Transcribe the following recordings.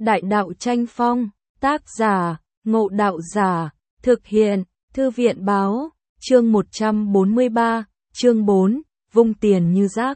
Đại đạo tranh phong, tác giả, Ngộ Đạo Giả, thực hiện, Thư viện báo, chương 143, chương 4, vung tiền như rác.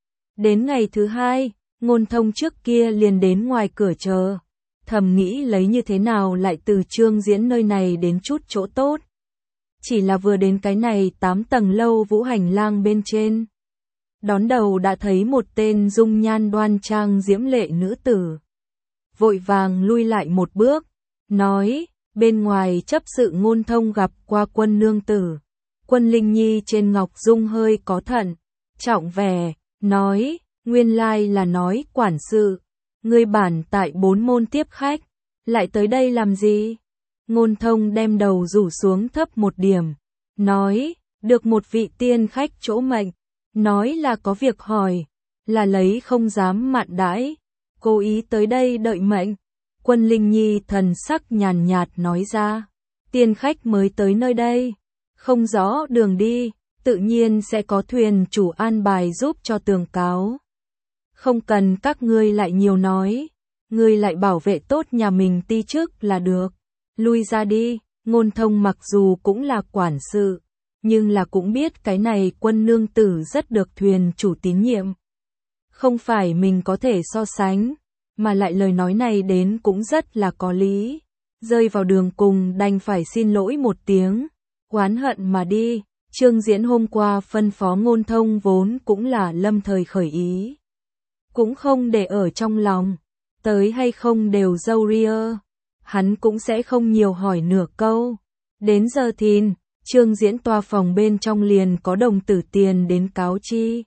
Đến ngày thứ hai, Ngôn Thông trước kia liền đến ngoài cửa chờ, thầm nghĩ lấy như thế nào lại từ Trương Diễn nơi này đến chút chỗ tốt. Chỉ là vừa đến cái này 8 tầng lâu vũ hành lang bên trên. Đón đầu đã thấy một tên dung nhan đoan trang diễm lệ nữ tử. Vội vàng lui lại một bước, nói, bên ngoài chấp sự Ngôn Thông gặp qua Quân nương tử. Quân Linh Nhi trên ngọc dung hơi có thận, trọng vẻ, nói, nguyên lai là nói quản sự, ngươi bản tại 4 môn tiếp khách, lại tới đây làm gì? Ngôn Thông đem đầu rủ xuống thấp một điểm, nói, được một vị tiên khách chỗ mệnh, nói là có việc hỏi, là lấy không dám mạn đãi, cố ý tới đây đợi mệnh. Quân Linh Nhi thần sắc nhàn nhạt nói ra, tiên khách mới tới nơi đây, không rõ đường đi, tự nhiên sẽ có thuyền chủ an bài giúp cho tường cáo. Không cần các ngươi lại nhiều nói, ngươi lại bảo vệ tốt nhà mình ti chức là được, lui ra đi. Ngôn Thông mặc dù cũng là quản sự, nhưng là cũng biết cái này Quân nương tử rất được thuyền chủ tín nhiệm. Không phải mình có thể so sánh, mà lại lời nói này đến cũng rất là có lý. Rơi vào đường cùng đành phải xin lỗi một tiếng, oán hận mà đi. Trương Diễn hôm qua phân phó Ngôn Thông vốn cũng là lâm thời khởi ý, cũng không để ở trong lòng, tới hay không đều dâu ria, hắn cũng sẽ không nhiều hỏi nửa câu. Đến giờ thìn, Trương Diễn tòa phòng bên trong liền có đồng tử tiền đến cáo chi,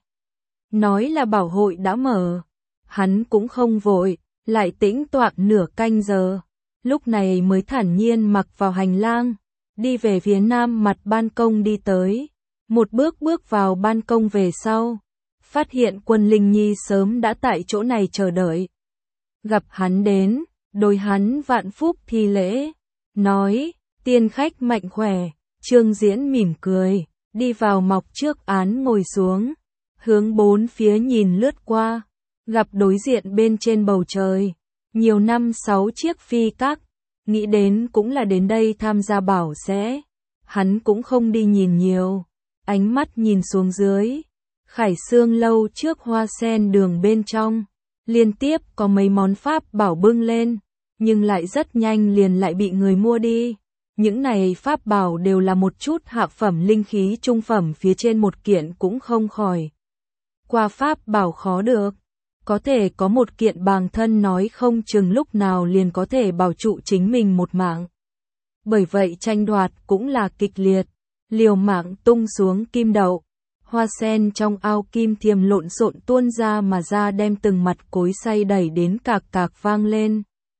nói là bảo hội đã mở. Hắn cũng không vội, lại tĩnh toạc nửa canh giờ, lúc này mới thản nhiên mặc vào hành lang, đi về phía nam mặt ban công đi tới. Một bước bước vào ban công về sau, phát hiện Quân Linh Nhi sớm đã tại chỗ này chờ đợi. Gặp hắn đến, đối hắn vạn phúc thi lễ, nói, tiên khách mạnh khỏe. Trương Diễn mỉm cười, đi vào mọc trước án ngồi xuống, hướng bốn phía nhìn lướt qua, gặp đối diện bên trên bầu trời, nhiều năm 6 chiếc phi các, nghĩ đến cũng là đến đây tham gia bảo sẽ. Hắn cũng không đi nhìn nhiều, ánh mắt nhìn xuống dưới, Khải Xương lâu trước hoa sen đường bên trong, liên tiếp có mấy món pháp bảo bưng lên, nhưng lại rất nhanh liền lại bị người mua đi. Những này pháp bảo đều là một chút hạ phẩm linh khí trung phẩm, phía trên một kiện cũng không khỏi qua pháp bảo khó được, có thể có một kiện bàng thân nói không chừng lúc nào liền có thể bảo trụ chính mình một mạng. Bởi vậy tranh đoạt cũng là kịch liệt, liều mạng tung xuống kim đậu, hoa sen trong ao kim thiềm lộn xộn tuôn ra mà ra, đem từng mặt cối xay đẩy đến cạc cạc vang lên.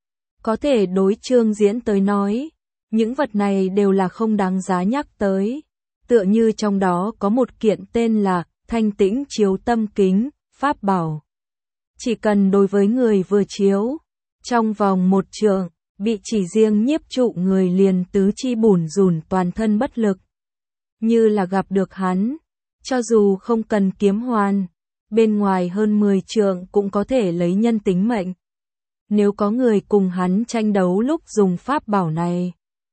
Có thể đối Trương Diễn tới nói, những vật này đều là không đáng giá nhắc tới, tựa như trong đó có một kiện tên là Thanh Tĩnh Chiếu Tâm Kính, pháp bảo. Chỉ cần đối với người vừa chiếu, trong vòng 1 trượng, bị chỉ riêng nhiếp trụ người liền tứ chi bủn rủn toàn thân bất lực. Như là gặp được hắn, cho dù không cần kiếm hoàn, bên ngoài hơn 10 trượng cũng có thể lấy nhân tính mệnh. Nếu có người cùng hắn tranh đấu lúc dùng pháp bảo này,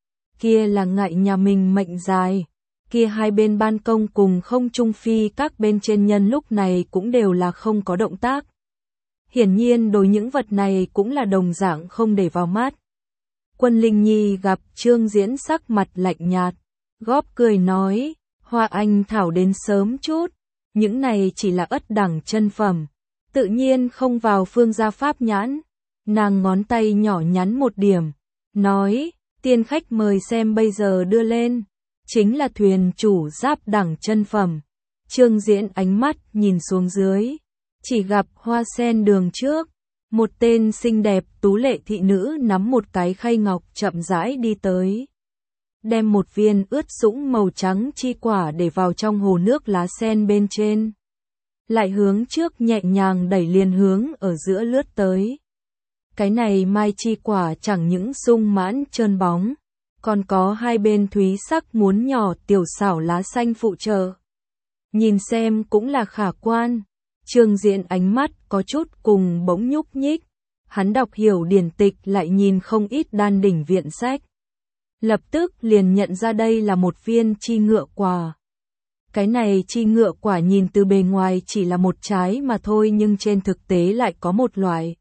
kia là ngại nhà mình mệnh dài. Kia hai bên ban công cùng không trung phi các bên trên nhân lúc này cũng đều là không có động tác. Hiển nhiên đối những vật này cũng là đồng dạng không để vào mắt. Quân Linh Nhi gặp Trương Diễn sắc mặt lạnh nhạt, góp cười nói, Hoa Anh thảo đến sớm chút, những này chỉ là ất đẳng chân phẩm, tự nhiên không vào phương gia pháp nhãn. Nàng ngón tay nhỏ nhắn một điểm, nói, tiên khách mời xem bây giờ đưa lên, chính là thuyền chủ giáp đẳng chân phẩm. Trương Diễn ánh mắt nhìn xuống dưới, chỉ gặp hoa sen đường trước, một tên xinh đẹp tú lệ thị nữ nắm một cái khay ngọc chậm rãi đi tới, đem một viên ướt sũng màu trắng chi quả để vào trong hồ nước lá sen bên trên, lại hướng trước nhẹ nhàng đẩy liền hướng ở giữa lướt tới. Cái này mai chi quả chẳng những sung mãn trơn bóng, còn có hai bên thúy sắc muốn nhỏ tiểu xảo lá xanh phụ trợ. Nhìn xem cũng là khả quan. Trương Diễn ánh mắt có chút cùng bỗng nhúc nhích, hắn đọc hiểu điển tịch lại nhìn không ít đan đỉnh viện sách. Lập tức liền nhận ra đây là một viên chi ngựa quả. Cái này chi ngựa quả nhìn từ bề ngoài chỉ là một trái mà thôi nhưng trên thực tế lại có một loại.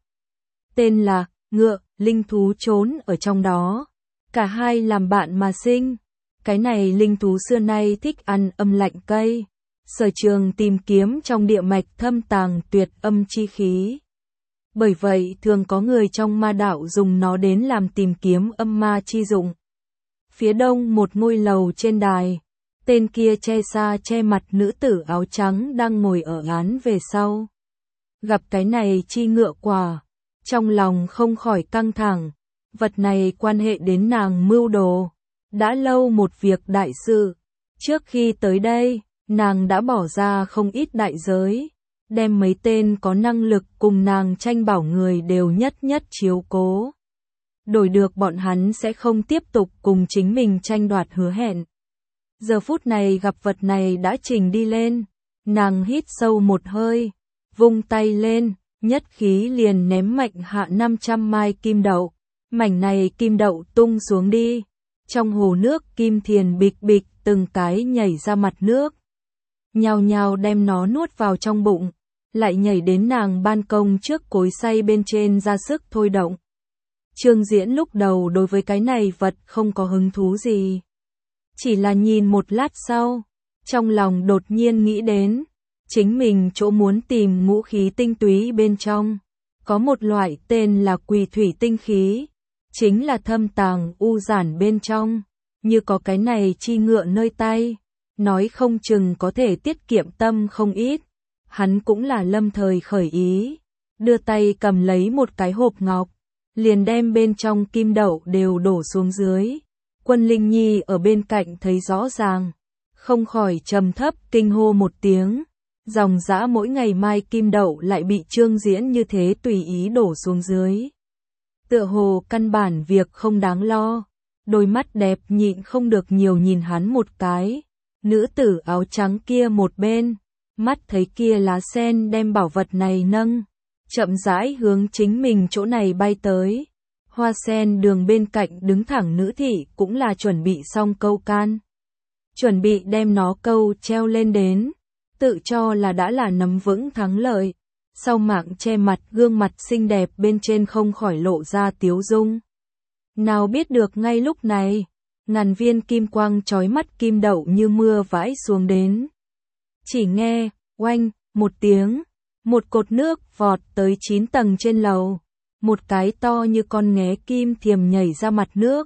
Tên là ngựa, linh thú trốn ở trong đó. Cả hai làm bạn mà sinh. Cái này linh thú xưa nay thích ăn âm lạnh cây. Sở trường tìm kiếm trong địa mạch thâm tàng tuyệt âm chi khí. Bởi vậy thường có người trong ma đạo dùng nó đến làm tìm kiếm âm ma chi dụng. Phía đông một ngôi lầu trên đài. Tên kia che xa che mặt nữ tử áo trắng đang ngồi ở án về sau. Gặp cái này chi ngựa quả. Trong lòng không khỏi căng thẳng. Vật này quan hệ đến nàng mưu đồ. Đã lâu một việc đại sự. Trước khi tới đây, nàng đã bỏ ra không ít đại giới. Đem mấy tên có năng lực cùng nàng tranh bảo người đều nhất nhất chiếu cố. Đổi được bọn hắn sẽ không tiếp tục cùng chính mình tranh đoạt hứa hẹn. Giờ phút này gặp vật này đã trình đi lên. Nàng hít sâu một hơi. Vung tay lên. Nhất khí liền ném mạnh hạ 500 mai kim đậu. Mảnh này kim đậu tung xuống đi. Trong hồ nước kim thiền bịch bịch từng cái nhảy ra mặt nước. Nhào nhào đem nó nuốt vào trong bụng. Lại nhảy đến nàng ban công trước cối xay bên trên ra sức thôi động. Trương Diễn lúc đầu đối với cái này vật không có hứng thú gì. Chỉ là nhìn một lát sau. Trong lòng đột nhiên nghĩ đến. Chính mình chỗ muốn tìm ngũ khí tinh túy bên trong. Có một loại tên là quỳ thủy tinh khí. Chính là thâm tàng u giản bên trong. Như có cái này chi ngựa nơi tay. Nói không chừng có thể tiết kiệm tâm không ít. Hắn cũng là lâm thời khởi ý. Đưa tay cầm lấy một cái hộp ngọc. Liền đem bên trong kim đậu đều đổ xuống dưới. Quân Linh Nhi ở bên cạnh thấy rõ ràng. Không khỏi trầm thấp kinh hô một tiếng. Dòng dã mỗi ngày mai kim đậu lại bị Trương Diễn như thế tùy ý đổ xuống dưới. Tựa hồ căn bản việc không đáng lo. Đôi mắt đẹp nhịn không được nhiều nhìn hắn một cái. Nữ tử áo trắng kia một bên. Mắt thấy kia lá sen đem bảo vật này nâng. Chậm rãi hướng chính mình chỗ này bay tới. Hoa sen đường bên cạnh đứng thẳng nữ thị cũng là chuẩn bị xong câu can. Chuẩn bị đem nó câu treo lên đến. Tự cho là đã là nắm vững thắng lợi. Sau mạng che mặt gương mặt xinh đẹp bên trên không khỏi lộ ra tiếu dung. Nào biết được ngay lúc này, ngàn viên kim quang chói mắt kim đậu như mưa vãi xuống đến. Chỉ nghe, oanh, một tiếng, một cột nước vọt tới 9 tầng trên lầu. Một cái to như con nghé kim thiềm nhảy ra mặt nước.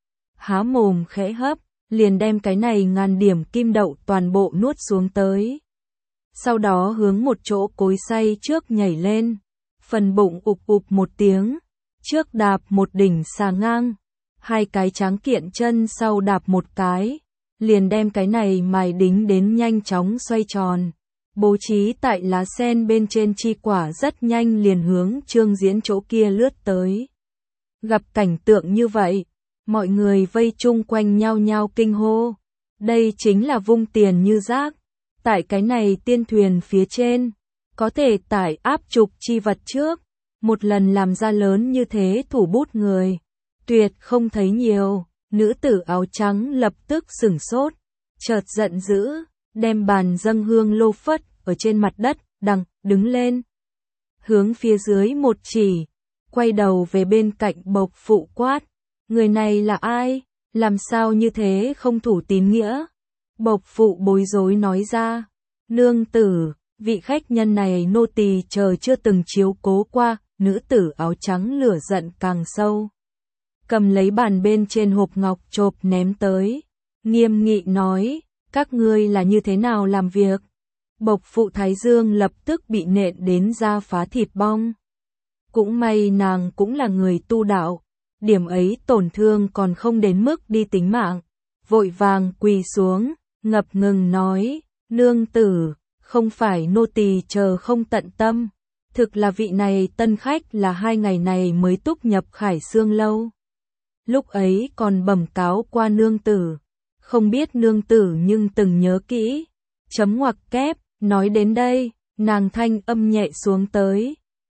Há mồm khẽ hấp, liền đem cái này ngàn điểm kim đậu toàn bộ nuốt xuống tới. Sau đó hướng một chỗ cối xay trước nhảy lên. Phần bụng ụp ụp một tiếng. Trước đạp một đỉnh xà ngang. Hai cái tráng kiện chân sau đạp một cái. Liền đem cái này mài đính đến nhanh chóng xoay tròn. Bố trí tại lá sen bên trên chi quả rất nhanh liền hướng Trương Diễn chỗ kia lướt tới. Gặp cảnh tượng như vậy, mọi người vây chung quanh nhau nhau kinh hô. Đây chính là vung tiền như rác. Tại cái này tiên thuyền phía trên, có thể tải áp trục chi vật trước. Một lần làm ra lớn như thế thủ bút người. Tuyệt không thấy nhiều. Nữ tử áo trắng lập tức sửng sốt. Chợt giận dữ, đem bàn dâng hương lô phất ở trên mặt đất, đứng lên. Hướng phía dưới một chỉ, quay đầu về bên cạnh bộc phụ quát. Người này là ai? Làm sao như thế không thủ tín nghĩa? Bộc phụ bối rối nói ra. Nương tử, vị khách nhân này nô tỳ chờ chưa từng chiếu cố qua. Nữ tử áo trắng lửa giận càng sâu. Cầm lấy bàn bên trên hộp ngọc chộp ném tới. Nghiêm nghị nói, các ngươi là như thế nào làm việc? Bộc phụ Thái Dương lập tức bị nện đến da phá thịt bong. Cũng may nàng cũng là người tu đạo. Điểm ấy tổn thương còn không đến mức đi tính mạng. Vội vàng quỳ xuống, ngập ngừng nói, nương tử, không phải nô tỳ chờ không tận tâm. Thực là vị này tân khách là 2 ngày này mới túc nhập Khải Xương lâu. Lúc ấy còn bẩm cáo qua nương tử. Không biết nương tử nhưng từng nhớ kỹ. Chấm ngoặc kép, nói đến đây, nàng thanh âm nhẹ xuống tới.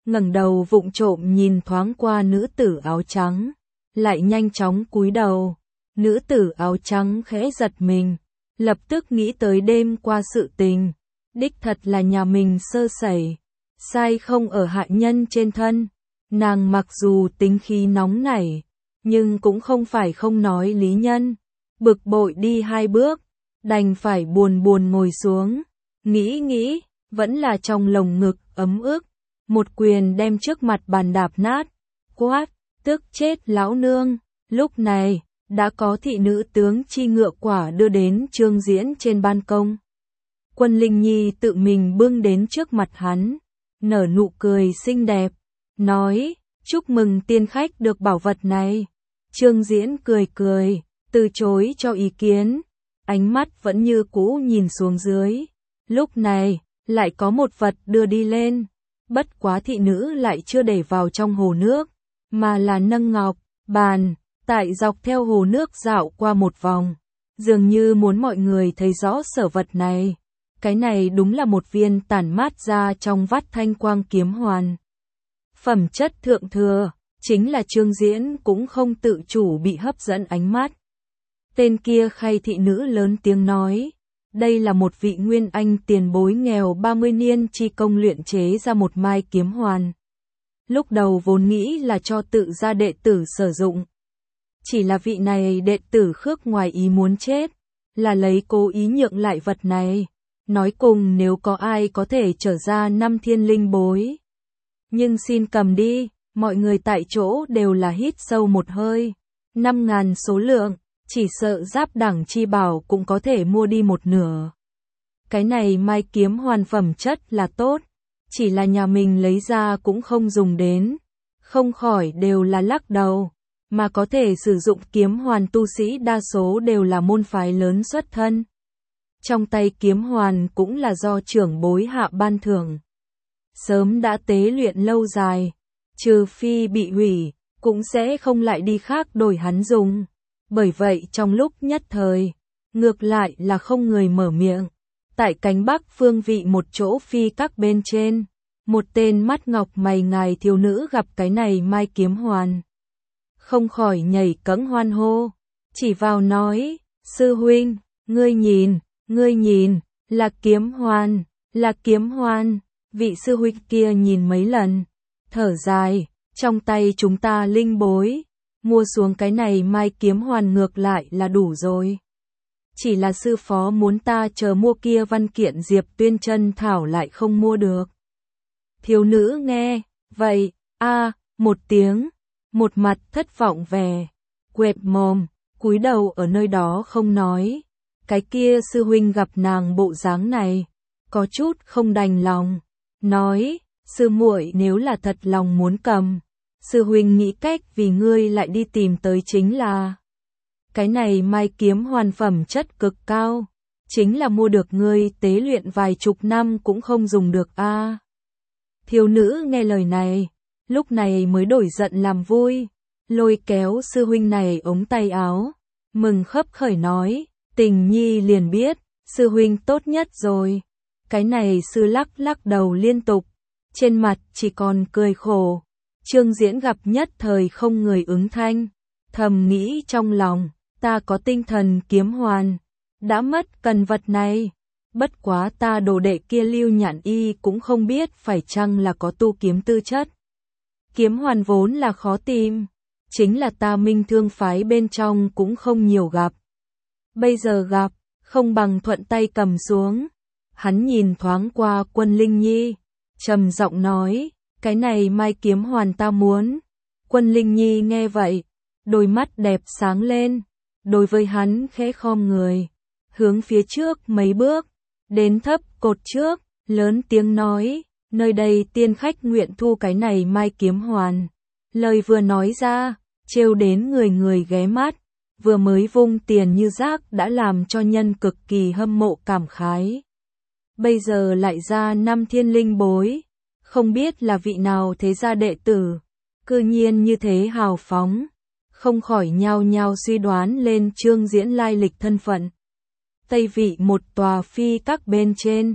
ngẩng đầu vụng trộm nhìn thoáng qua nữ tử áo trắng, lại nhanh chóng cúi đầu. Nữ tử áo trắng khẽ giật mình, lập tức nghĩ tới đêm qua sự tình. Đích thật là nhà mình sơ sẩy, sai không ở hạ nhân trên thân. Nàng mặc dù tính khí nóng nảy, nhưng cũng không phải không nói lý nhân. Bực bội đi 2 bước, đành phải buồn buồn ngồi xuống. Nghĩ, vẫn là trong lồng ngực ấm ức. Một quyền đem trước mặt bàn đạp nát, quát, tức chết lão nương. Lúc này, đã có thị nữ tướng chi ngựa quả đưa đến Trương Diễn trên ban công. Quân Linh Nhi tự mình bưng đến trước mặt hắn, nở nụ cười xinh đẹp, nói, chúc mừng tiên khách được bảo vật này. Trương Diễn cười, từ chối cho ý kiến, ánh mắt vẫn như cũ nhìn xuống dưới. Lúc này, lại có một vật đưa đi lên, bất quá thị nữ lại chưa để vào trong hồ nước, mà là nâng ngọc, bàn, tại dọc theo hồ nước dạo qua một vòng, dường như muốn mọi người thấy rõ sở vật này. Cái này đúng là một viên tản mát ra trong vắt thanh quang kiếm hoàn. Phẩm chất thượng thừa, chính là Trương Diễn cũng không tự chủ bị hấp dẫn ánh mắt. Tên kia khay thị nữ lớn tiếng nói, đây là một vị nguyên anh tiền bối nghèo 30 niên chi công luyện chế ra một mai kiếm hoàn. Lúc đầu vốn nghĩ là cho tự gia đệ tử sử dụng. Chỉ là vị này đệ tử khước ngoài ý muốn chết, là lấy cố ý nhượng lại vật này. Nói cùng nếu có ai có thể trở ra 5 thiên linh bối. Nhưng xin cầm đi, mọi người tại chỗ đều là hít sâu một hơi. 5.000 số lượng, chỉ sợ giáp đẳng chi bảo cũng có thể mua đi một nửa. Cái này mai kiếm hoàn phẩm chất là tốt, chỉ là nhà mình lấy ra cũng không dùng đến. Không khỏi đều là lắc đầu, mà có thể sử dụng kiếm hoàn tu sĩ đa số đều là môn phái lớn xuất thân. Trong tay kiếm hoàn cũng là do trưởng bối hạ ban thưởng. Sớm đã tế luyện lâu dài, trừ phi bị hủy, cũng sẽ không lại đi khác đổi hắn dùng. Bởi vậy trong lúc nhất thời, ngược lại là không người mở miệng. Tại cánh bắc phương vị một chỗ phi các bên trên, một tên mắt ngọc mày ngài thiếu nữ gặp cái này mai kiếm hoàn. Không khỏi nhảy cẫng hoan hô, chỉ vào nói, sư huynh, ngươi nhìn, là kiếm hoàn. Vị sư huynh kia nhìn mấy lần, thở dài, trong tay chúng ta linh bối, mua xuống cái này mai kiếm hoàn ngược lại là đủ rồi. Chỉ là sư phó muốn ta chờ mua kia văn kiện Diệp Tuyên chân thảo lại không mua được. Thiếu nữ nghe, vậy, một tiếng, một mặt thất vọng vẻ, quệt mồm, cúi đầu ở nơi đó không nói. Cái kia sư huynh gặp nàng bộ dáng này, có chút không đành lòng, nói, sư muội nếu là thật lòng muốn cầm, sư huynh nghĩ cách vì ngươi lại đi tìm tới chính là. Cái này mai kiếm hoàn phẩm chất cực cao, chính là mua được ngươi tế luyện vài chục năm cũng không dùng được a. Thiếu nữ nghe lời này, lúc này mới đổi giận làm vui, lôi kéo sư huynh này ống tay áo, mừng khấp khởi nói, tình nhi liền biết, sư huynh tốt nhất rồi. Cái này sư lắc đầu liên tục, trên mặt chỉ còn cười khổ. Trương Diễn gặp nhất thời không người ứng thanh, thầm nghĩ trong lòng, ta có tinh thần kiếm hoàn, đã mất cần vật này. Bất quá ta đồ đệ kia Lưu Nhạn Y cũng không biết phải chăng là có tu kiếm tư chất. Kiếm hoàn vốn là khó tìm, chính là ta Minh Thương phái bên trong cũng không nhiều gặp. Bây giờ gặp, không bằng thuận tay cầm xuống. Hắn nhìn thoáng qua Quân Linh Nhi, trầm giọng nói, cái này mai kiếm hoàn ta muốn. Quân Linh Nhi nghe vậy, đôi mắt đẹp sáng lên, đối với hắn khẽ khom người, hướng phía trước mấy bước, đến thấp cột trước, lớn tiếng nói, nơi đây tiên khách nguyện thu cái này mai kiếm hoàn. Lời vừa nói ra, trêu đến người ghé mắt, vừa mới vung tiền như rác đã làm cho nhân cực kỳ hâm mộ cảm khái. Bây giờ lại ra 5 thiên linh bối, không biết là vị nào thế gia đệ tử, cư nhiên như thế hào phóng, không khỏi nhao nhao suy đoán lên Trương Diễn lai lịch thân phận. Tây vị một tòa phi các bên trên,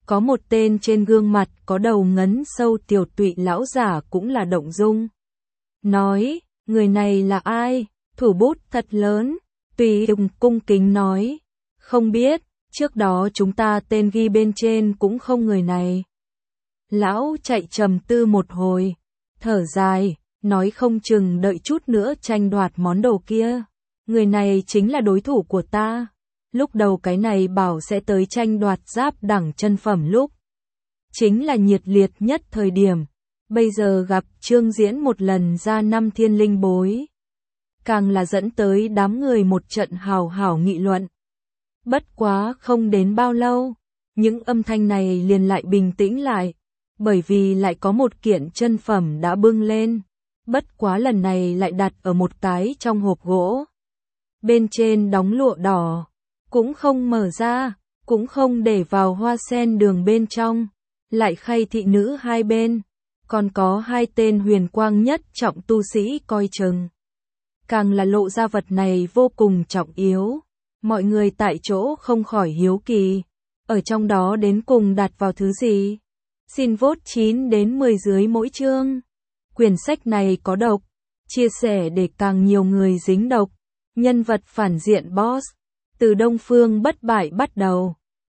Có một tên trên gương mặt có đầu ngấn sâu tiều tụy lão giả cũng là động dung. Nói, người này là ai? Thủ bút thật lớn. Tùy Tùng cung kính nói, không biết, trước đó chúng ta tên ghi bên trên cũng không người này. Lão chạy trầm tư một hồi, thở dài, nói không chừng đợi chút nữa tranh đoạt món đồ kia. Người này chính là đối thủ của ta. Lúc đầu cái này bảo sẽ tới tranh đoạt giáp đẳng chân phẩm lúc. Chính là nhiệt liệt nhất thời điểm. Bây giờ gặp Trương Diễn một lần ra 5 thiên linh bối. Càng là dẫn tới đám người một trận hào hào nghị luận. Bất quá không đến bao lâu, những âm thanh này liền lại bình tĩnh lại. Bởi vì lại có một kiện chân phẩm đã bưng lên. Bất quá lần này lại đặt ở một cái trong hộp gỗ. Bên trên đóng lụa đỏ. Cũng không mở ra, cũng không để vào hoa sen đường bên trong. Lại khay thị nữ hai bên. Còn có 2 tên huyền quang nhất trọng tu sĩ coi chừng. Càng là lộ ra vật này vô cùng trọng yếu. Mọi người tại chỗ không khỏi hiếu kỳ. Ở trong đó đến cùng đặt vào thứ gì? Xin vote 9 đến 10 dưới mỗi chương. Quyển sách này có độc. Chia sẻ để càng nhiều người dính độc. Nhân vật phản diện boss. Từ Đông Phương bất bại bắt đầu.